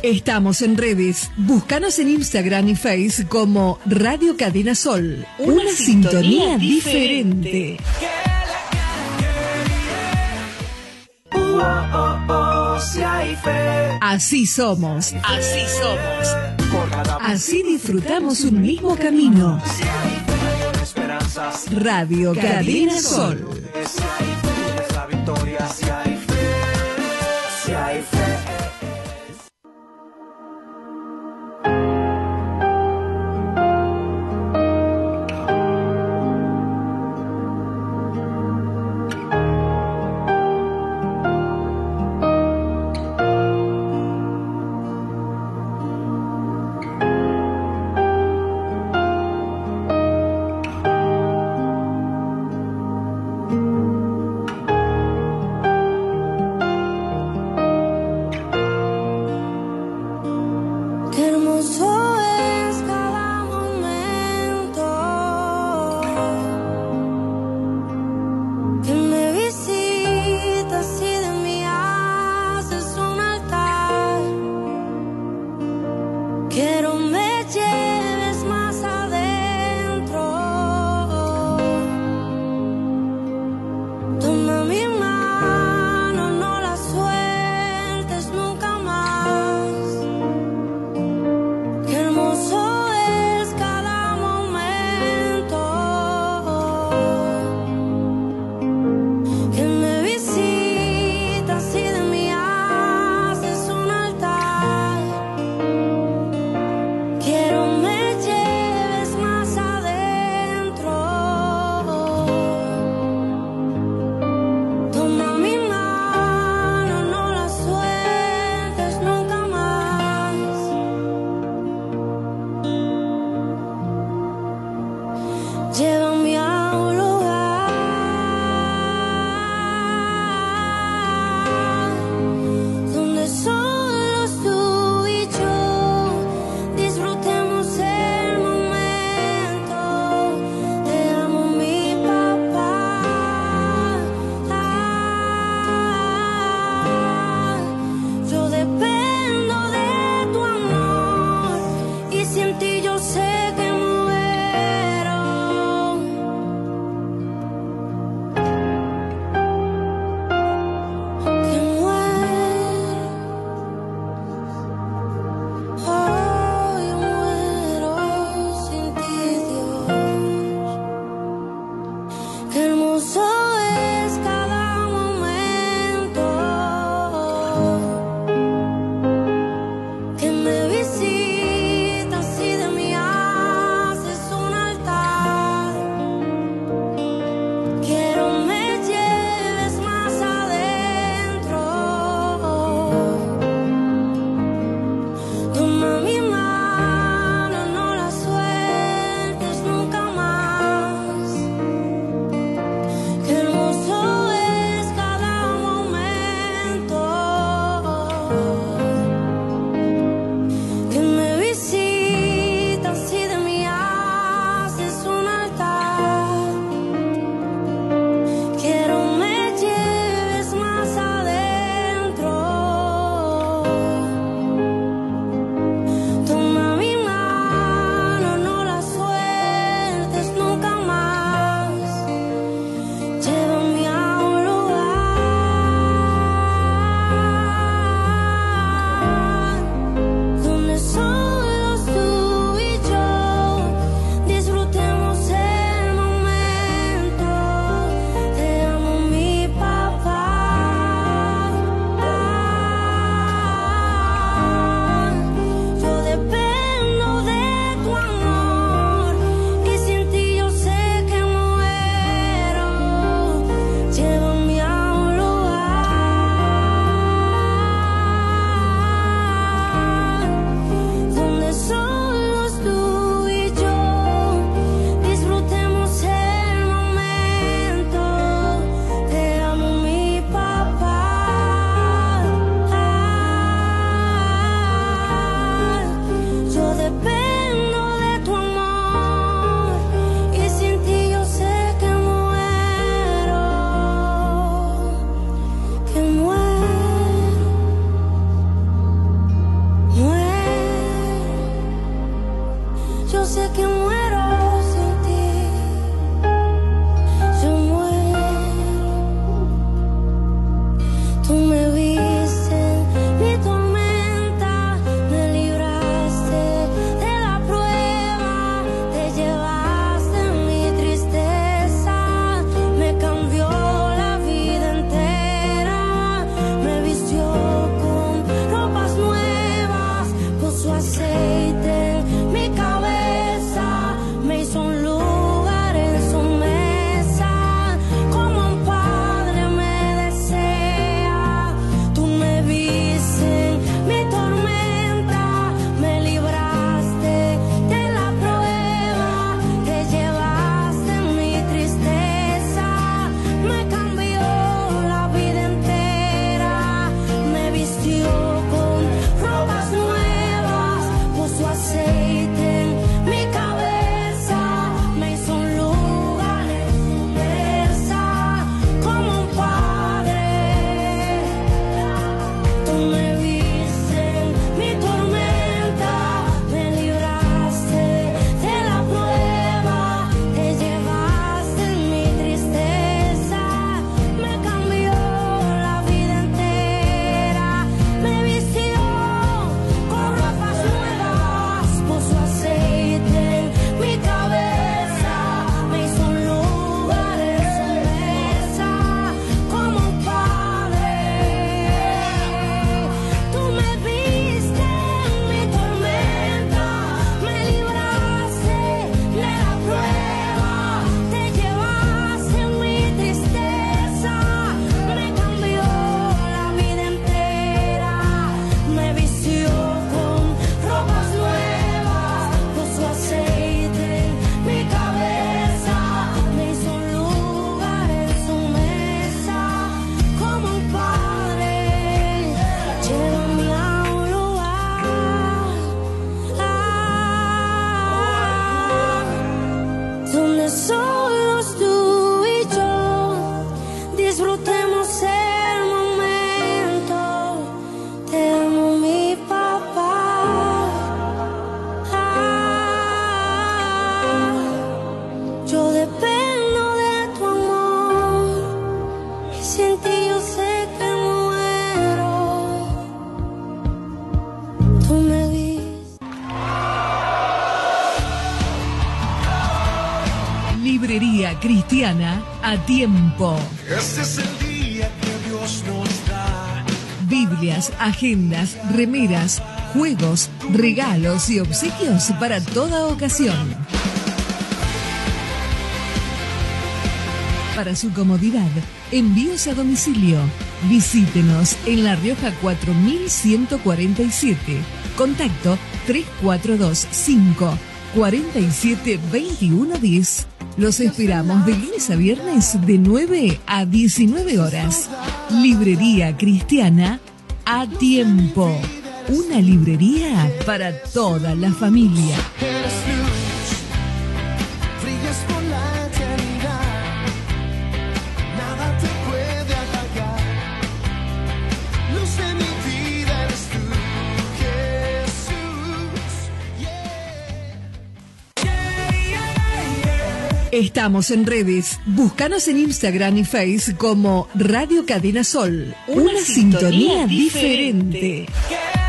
Estamos en redes. Búscanos en Instagram y Face como Radio Cadena Sol. Una sintonía diferente. Si hay fe. Así somos. Así somos. Así disfrutamos un mismo camino. Si hay fe, hay esperanza. Radio Cadena Sol. Si hay fe, es la victoria. Si hay fe, si hay fe. Librería Cristiana a tiempo. Este es el día que Dios nos da. Biblias, agendas, remeras, juegos, regalos y obsequios para toda ocasión. Para su comodidad, envíos a domicilio. Visítenos en La Rioja 4147. Contacto 3425 47 21 10. Los esperamos de lunes a viernes de 9 a 19 horas. Librería Cristiana a tiempo. Una librería para toda la familia. Eres luz, brillas por la eternidad. Nada te puede apagar. Luz de mi vida eres tú, Jesús. Estamos en redes. Búscanos en Instagram y Facebook como Radio Cadena Sol. Una sintonía diferente.